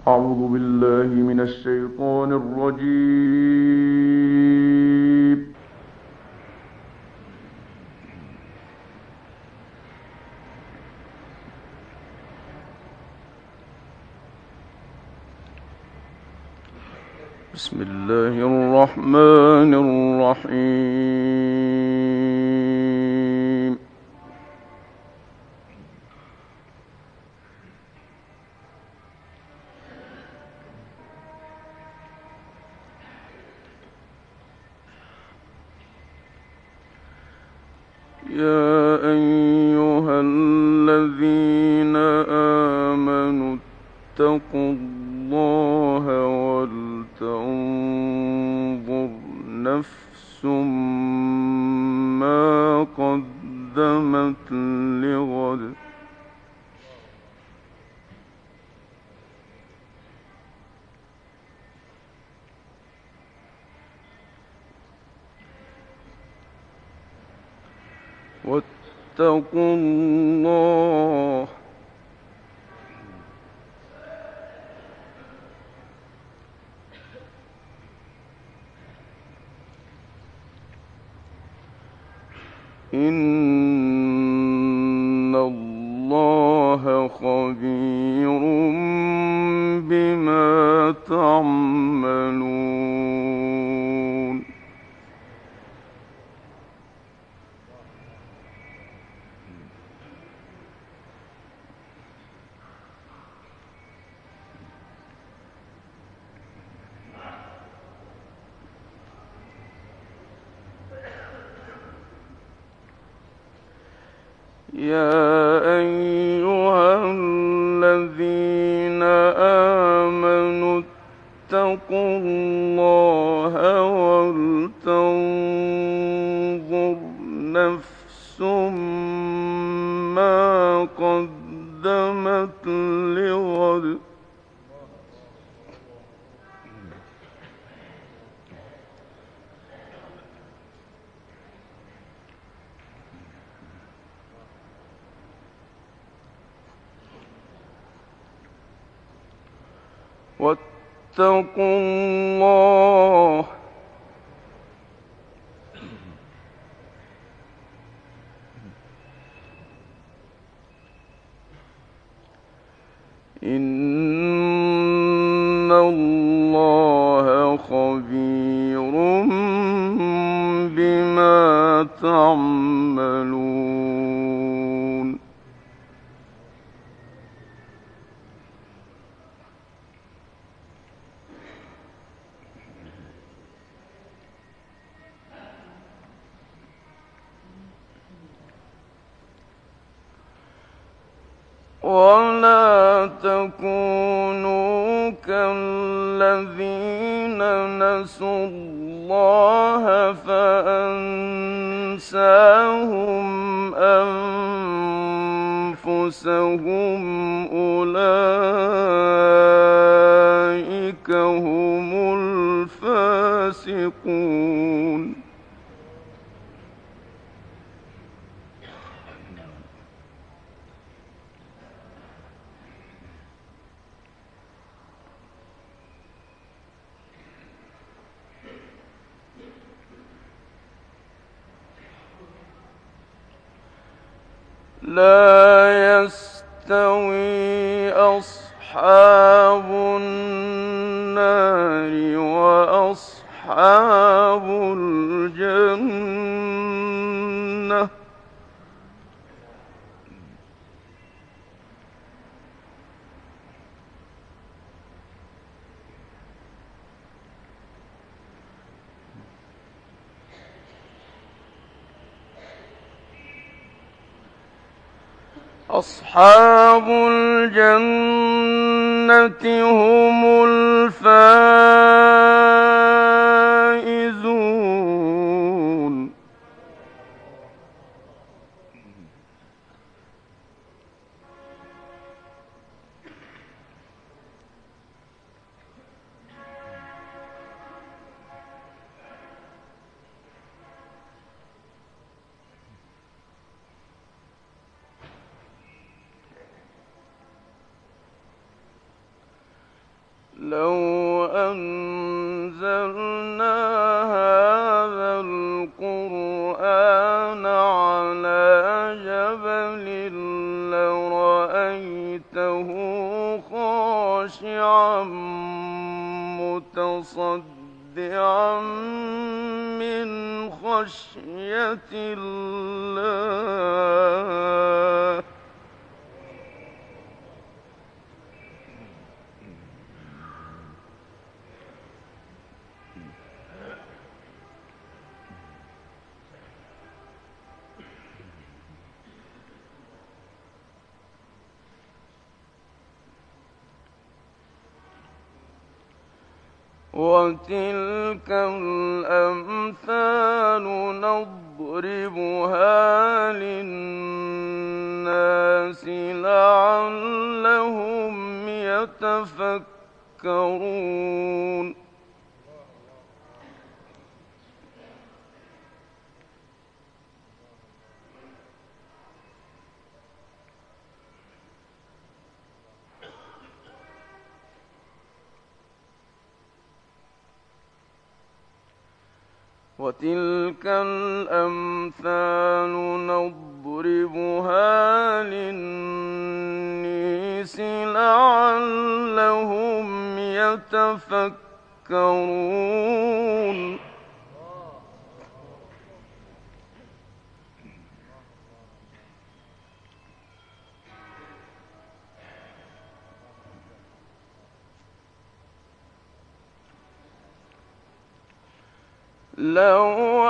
أعوذ بالله من الشيطان الرجيم. بسم الله الرحمن الرحيم. يا أيها الذين آمنوا اتقوا الله ولتنظر نفس ما قدمت لغد. واتقوا الله إن الله خبير بما تعملون. يا أيها الذين آمنوا اتقوا الله ولتنظر نفس ما قدمت لغد. واتقوا الله إن الله خبير بما تعملون. ولا تكونوا كالذين نسوا الله فأنساهم أنفسهم أولئك هم الفاسقون. لا يستوي أصحاب النار وأصحاب الجنة. أصحاب الجنة هم الفائزون. لو أنزلنا هذا القرآن على جبل لرأيته خاشعا متصدعا من خشية الله. وتلك الأمثال نضربها للناس لعلهم يتفكرون. وتلك الأمثال نضربها للناس لعلهم يتفكرون. لو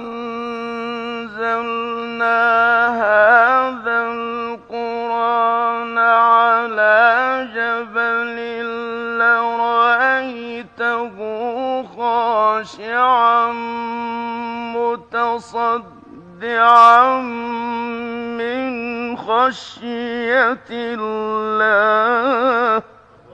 أنزلنا هذا القرآن على جبل لرأيته خاشعا متصدعا من خشية الله.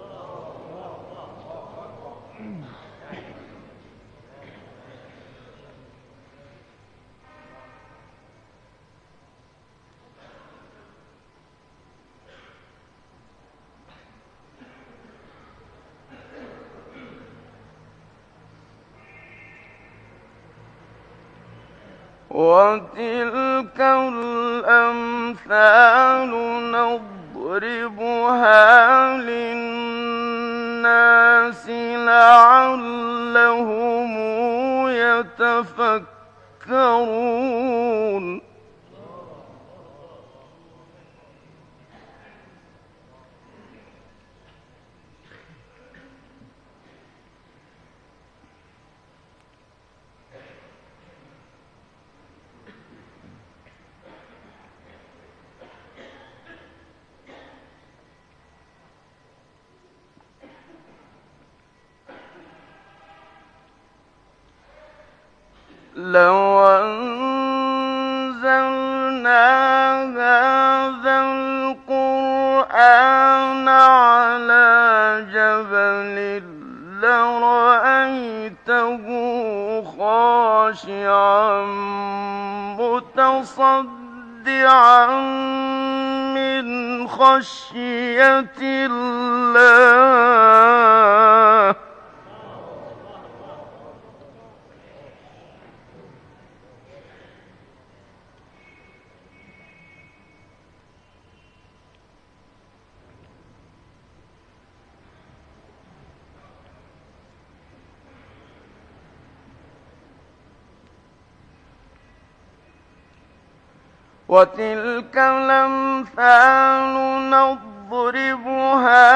وتلك الأمثال نضربها للناس لعلهم يتفكرون. لو أنزلنا هذا القرآن على جبل لرأيته خاشعا متصدعا من خشية الله. وتلك الأمثال نضربها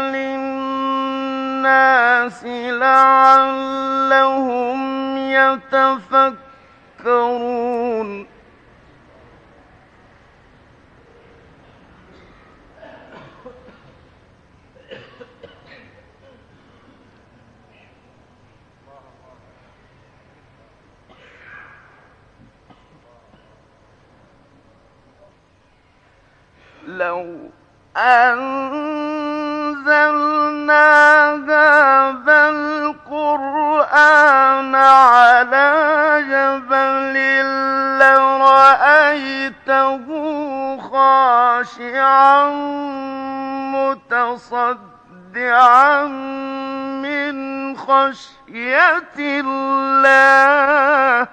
للناس لعلهم يتفكرون. لو أنزلنا هذا القرآن على جبل لرأيته خاشعا متصدعا خشية الله.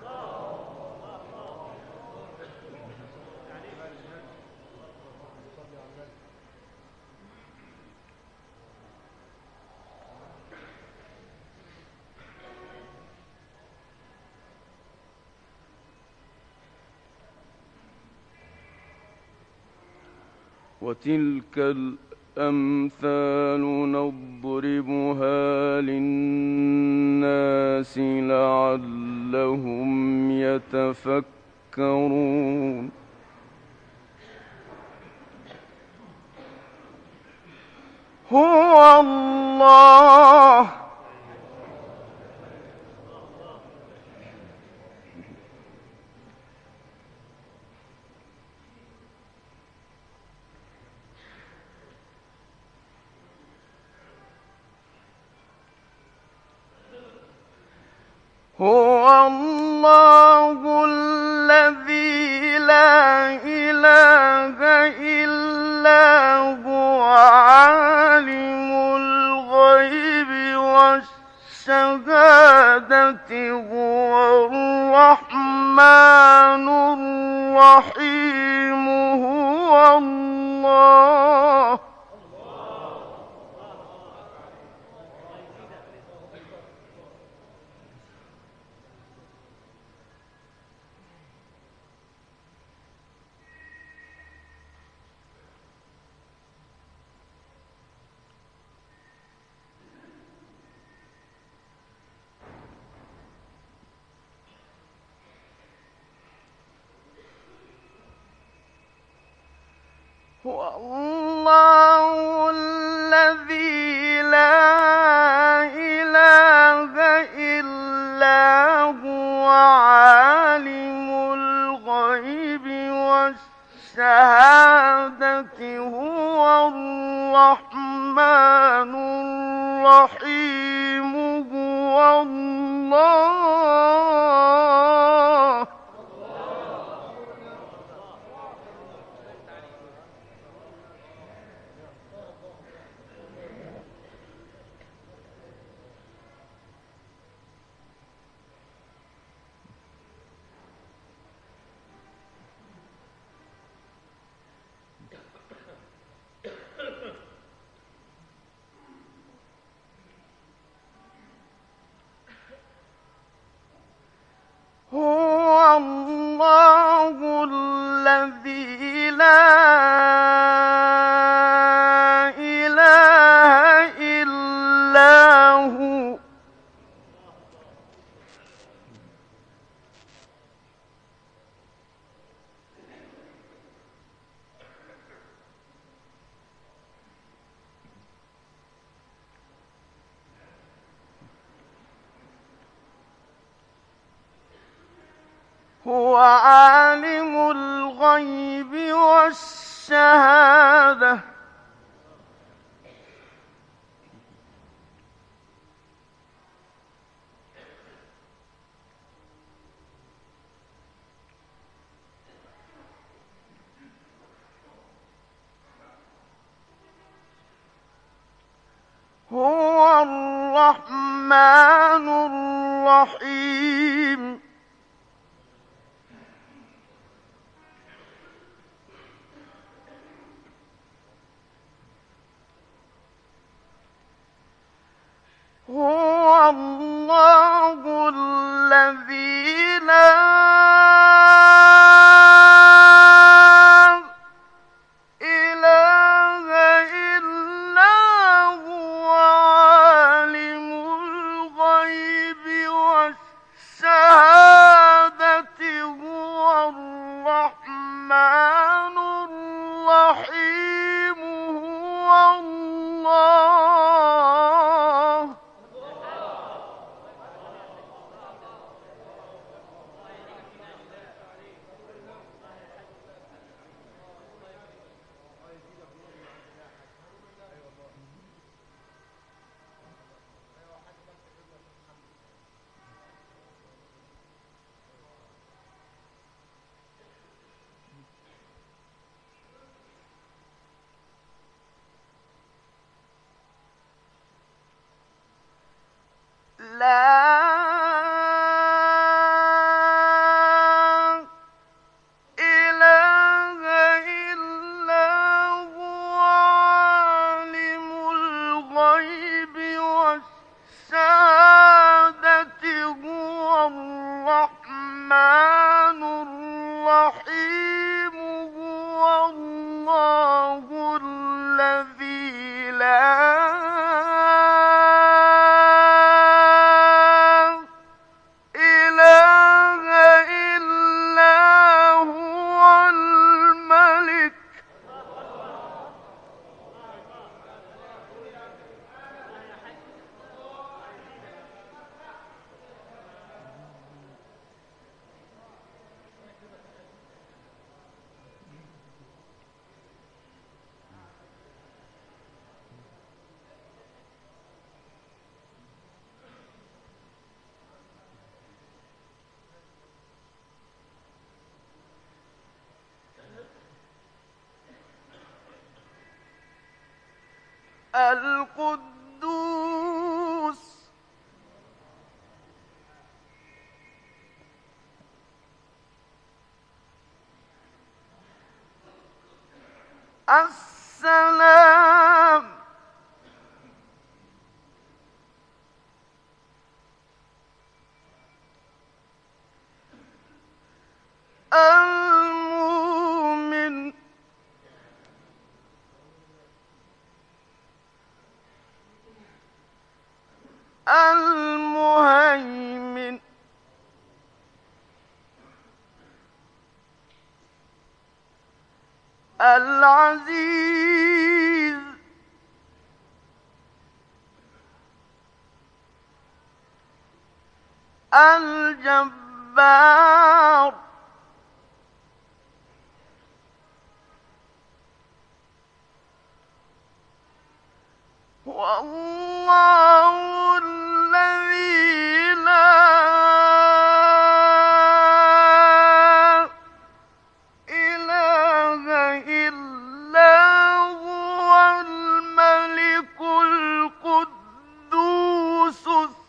وتلك الأمثال نضربها للناس لعلهم يتفكرون. هو الله هو الله الذي لا إله إلا هو عالم الغيب والشهادة هو الرحمن الرحيم. هو الله هو الله الذي لا إله إلا هو عالم الغيب والشهادة هو الرحمن الرحيم. هو الله هو الله الذي لا إله إلا هو هو عالم الغيب والشهادة هو الرحمن الرحيم. هو الله الذي لا إله إلا هو عالم الغيب والشهادة هو الرحمن الرحيم. هو الله إله إلا هو عالم الغيب والشهادة هو الرحمن الرحيم هو الله الذي لا إله إلا هو الملك القدوس السلام المؤمن المهيمن العزيز الجبار والله الذي لا إله إلا هو الملك القدوس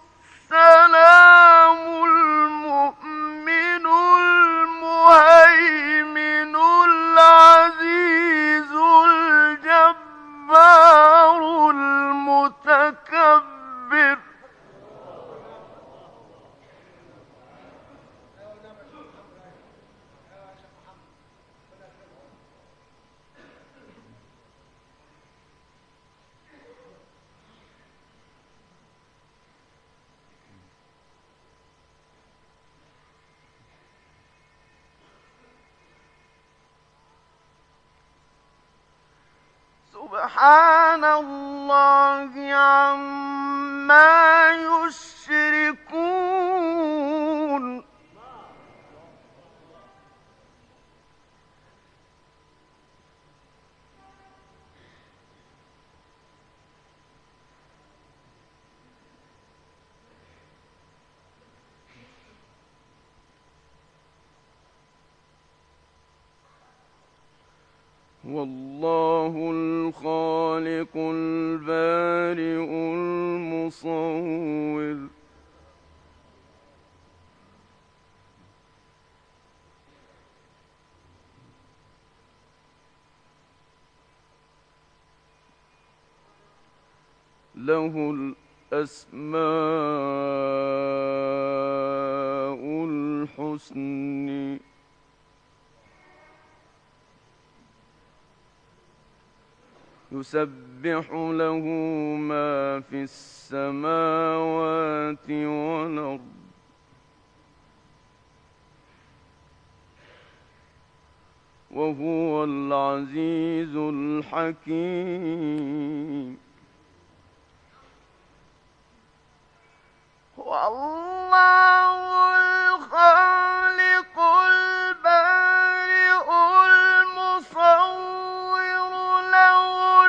السلام المؤمن المهيمن العزيز الجبار المتكبر سبحان الله عما يشركون والله الخالق البارئ المصور له الأسماء الحسنى يسبح له ما في السماوات والأرض وهو العزيز الحكيم والله الخالق البارئ المصور له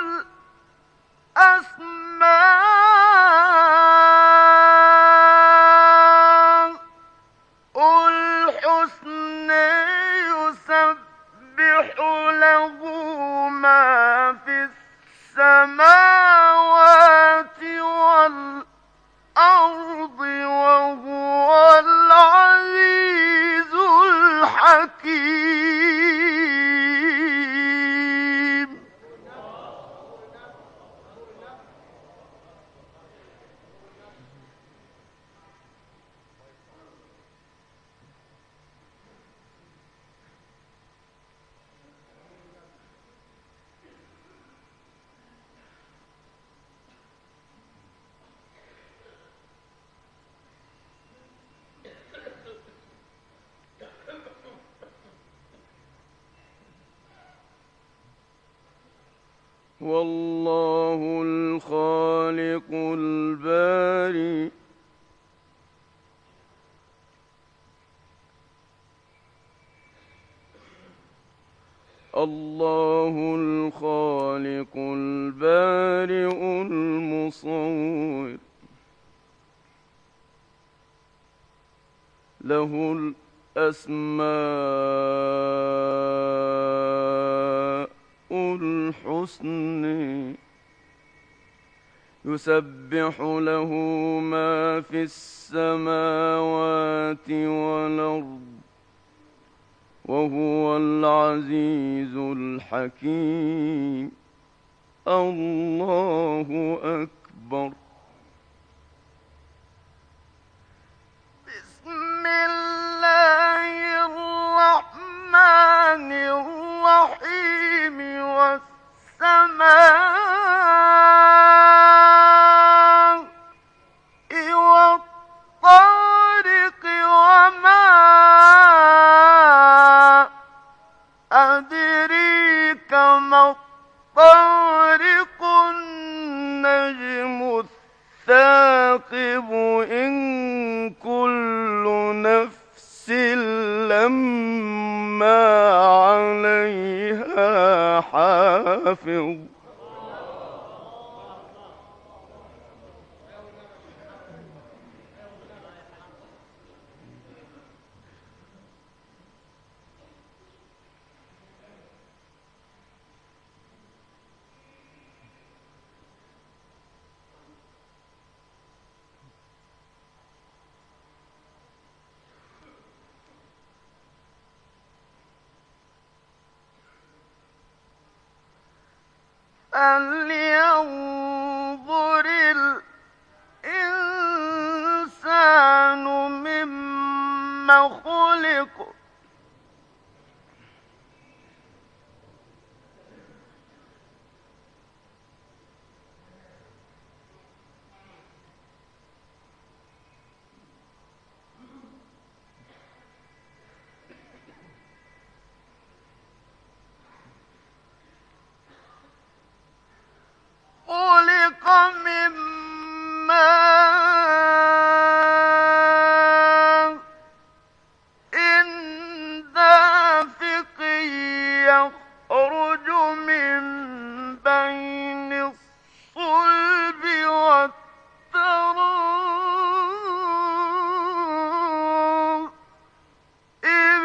الأسماء الحسنى يسبح له ما في السماوات والأرض والله الخالق البارئ الله الخالق البارئ المصور له الأسماء الحسنى يسبح له ما في السماوات والأرض وهو العزيز الحكيم الله أكبر. بسم الله الرحمن الرحيم والسماء والطارق وما أدريك ما الطارق النجم الثاقب إن كل نفس لما عليها حافظ. فلينظر الإنسان مما خلق خلق من ماء دافق يخرج من بين الصلب والترائب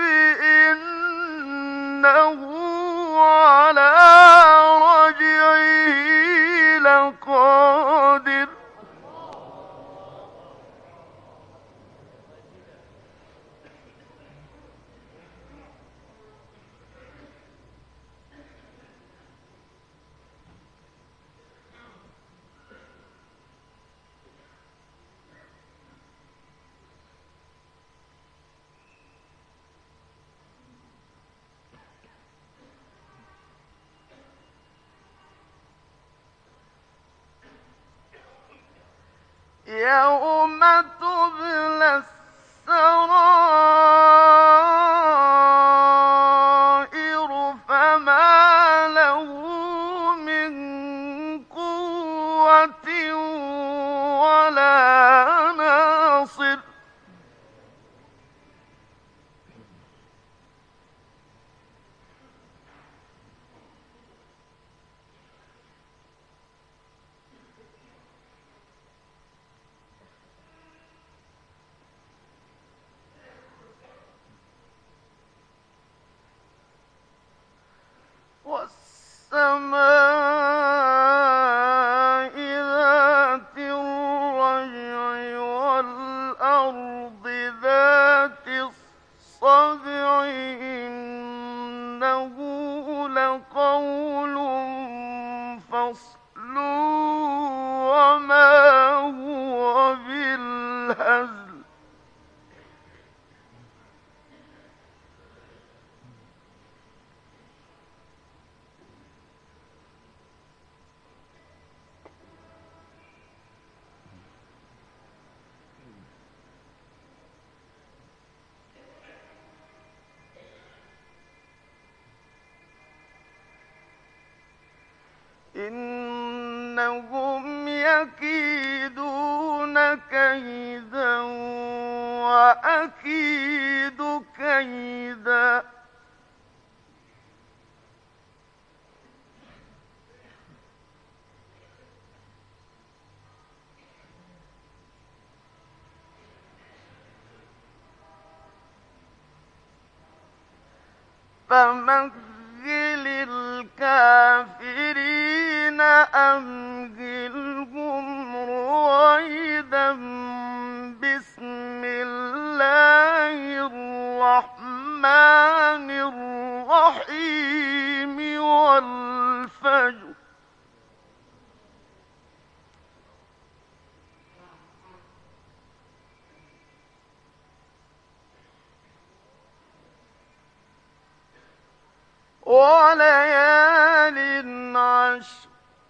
إنه على رجعه لقادر. يوم تبلى السرائر فما له من قوة ولا ناصر. والسماء ذات الرجع والأرض ذات الصدع إنه لقول فصل وما هو بالهزل. يكيدون كيدا وأكيد كيدا. فمهل الكافرين أمهلهم رويدا. بسم الله الرحمن الرحيم والفجر. وليال عشر.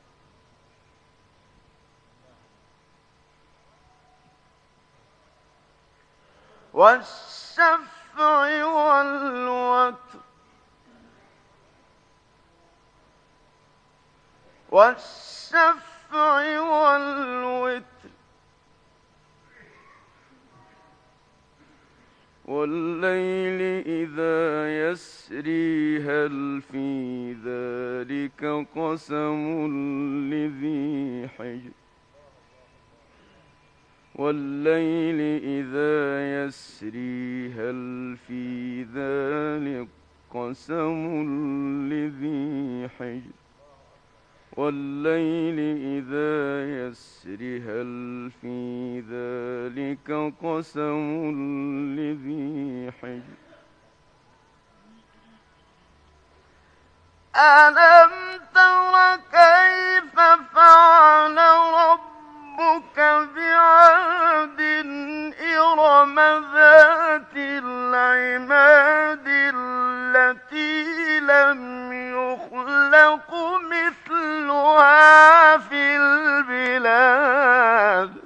والشفع والوتر. والشفع والوتر. والليل إذا يسري هل في ذلك قسم لذي حجر. والليل إذا يسري هل في ذلك قسم لذي حجر. والليل إذا يسري هل في ذلك قسم لذي حجر. ألم تر كيف فعل ربك بعاد إرم ذات العماد التي لم يخلق مثلها في البلاد.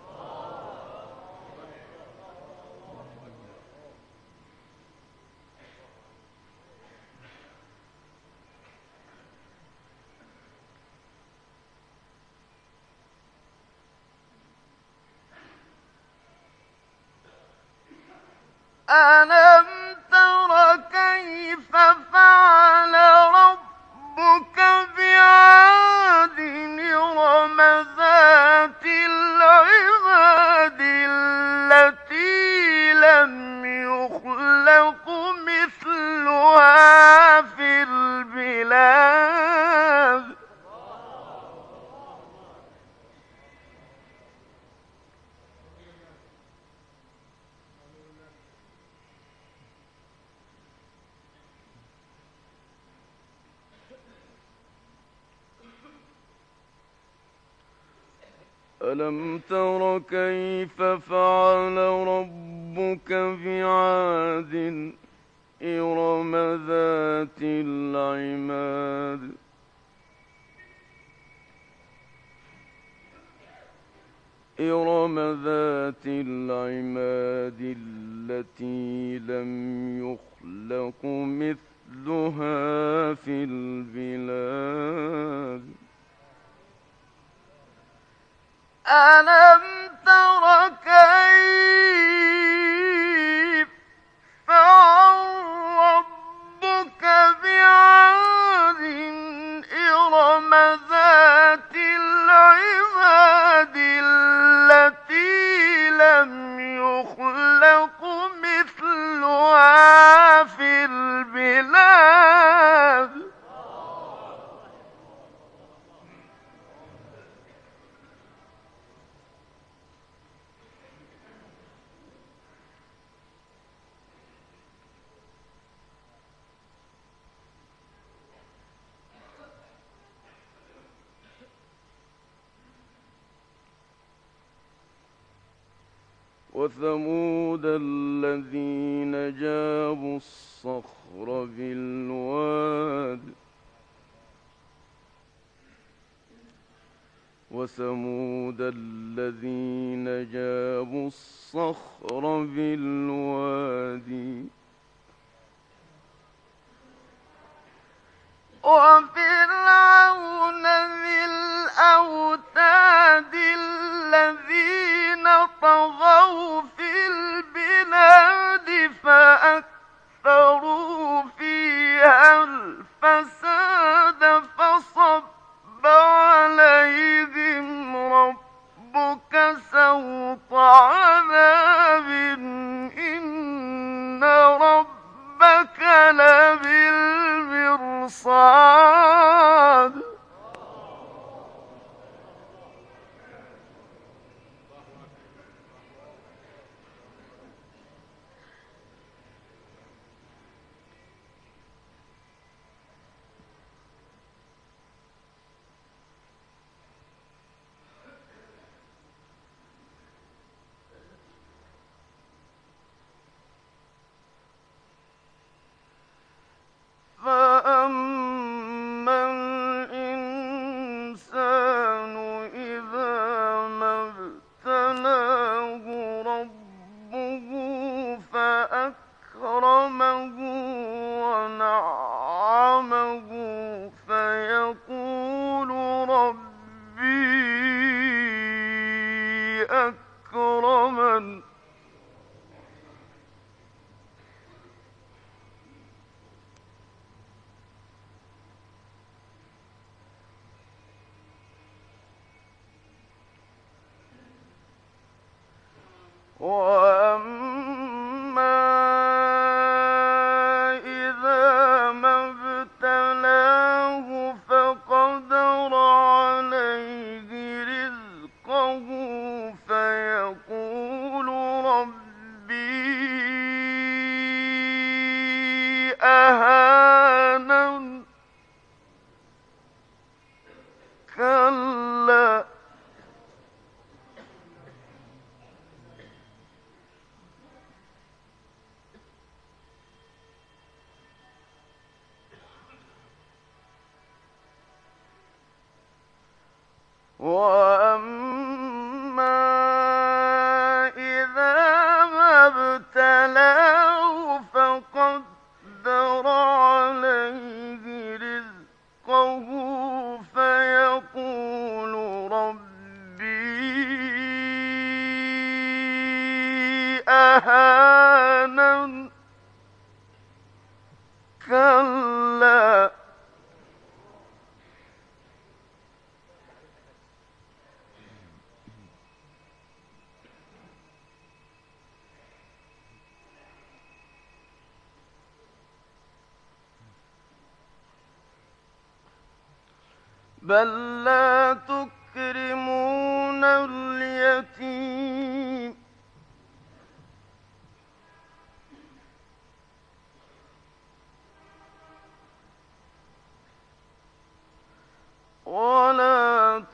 ألم تر كيف فعل ربك بعاد إرم ذات العماد التي لم يخلق مثلها في البلاد. ألم تر كيف فعل ربك بعاد إرم ذات العماد إرم ذات العماد التي لم يخلق مثلها في البلاد. ألم تر كيف فعل ربك بعاد إرم ذات العماد التي لم يخلق مثلها في البلاد. وثمود الذين جابوا الصخر بالواد. وثمود الذين جابوا الصخر بالواد وفرعون ذي الأوتاد الذين طغوا في البلاد فأكثروا فيها الفساد فصب عليهم ربك سوط عذاب إن ربك لبالمرصاد فأما الإنسان إذا ما ابتلاه ربه فأكرمه ونعمه فيقول ربي أكرمن وأما إذا ما ابتلاه فقدر عليه رزقه فيقول ربي أهانن كلا وأما إذا ما ابتلاه فقدر عليه رزقه فيقول ربي أهانن كلا بل لا تكرمون اليتيم ولا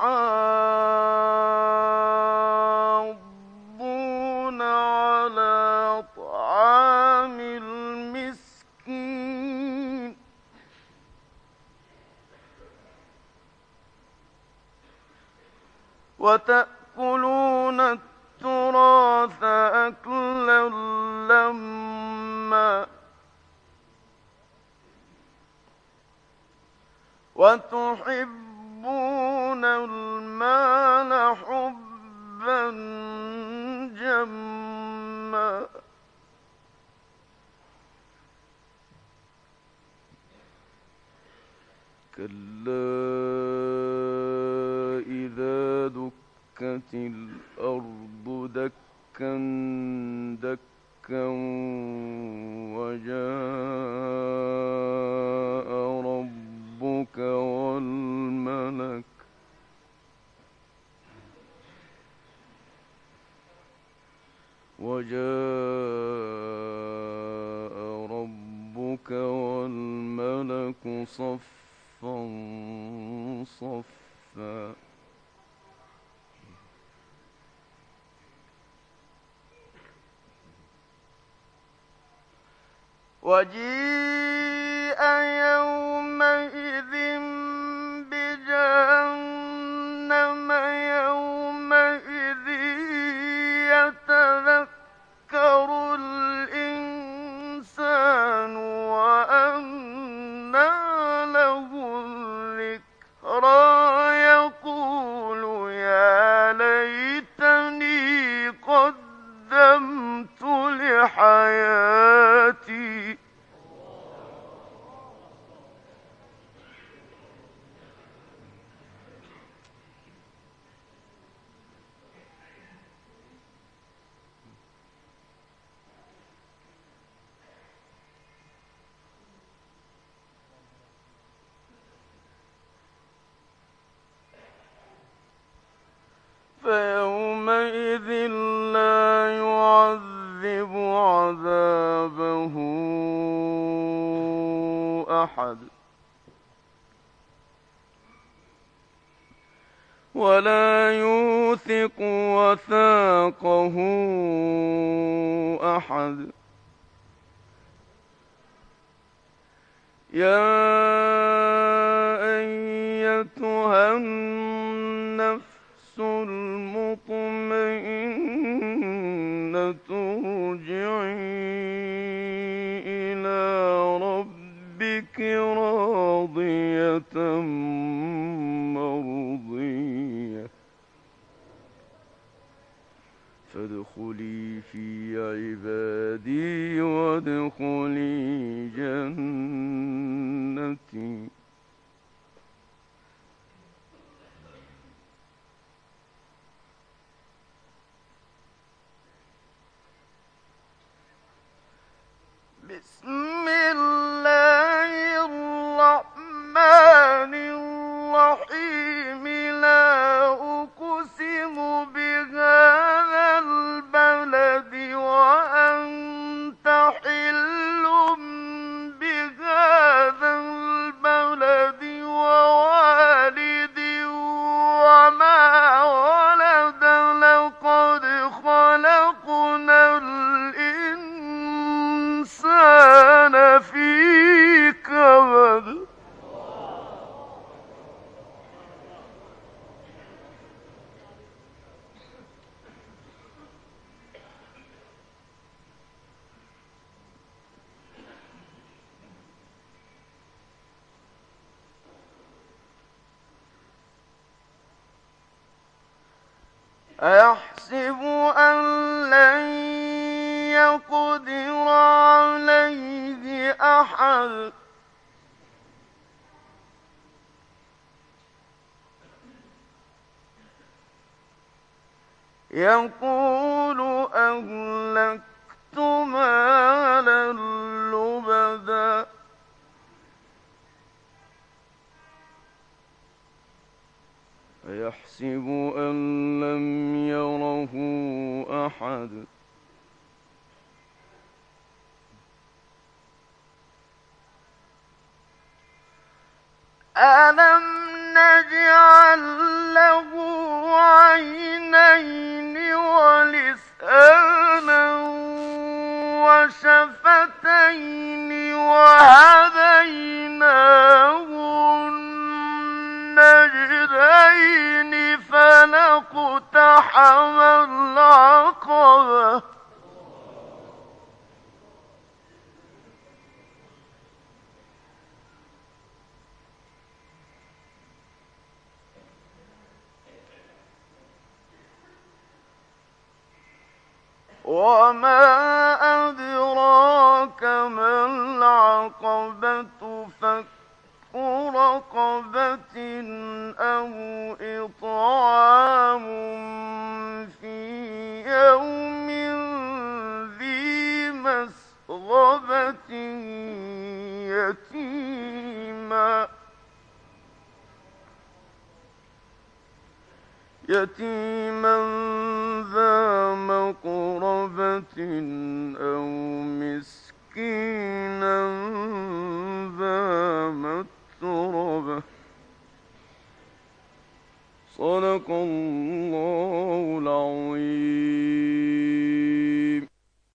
تحاضون على طعام المسكين وتأكلون التراث أكلا لما وتحبون المال حبا جما كلا إذا دكت الأرض دكا دكا وجاء ربك والملك صفا صفا وجيء يومئذ بجهنم يومئذ يتذكر الإنسان وأنى له أحد ولا يوثق وثاقه أحد. يا أيتها النفس المطمئنة ارجعي إلى ربك راضية مرضية فادخلي في عبادي وادخلي جنتي. بسم الله الرحمن الرحيم. لا أقسم بهذا البلد وأنت حل بهذا البلد ووالد وما ولد لقد خلقنا الإنسان في كبد. أيحسب أن لن يقدر عليه أحد. يقول أهلكت مالا لبدا أيحسب أن لم يره أحد. ألم نجعل له عينين ولسانا وشفتين وهديناه النجدين فلاقتحم العقبة وما أدراك ما العقبة فك رقبة أو إطعام في يوم ذي مسغبة يتيما ذا مقربة أو مسكينا ذا متربة. صدق الله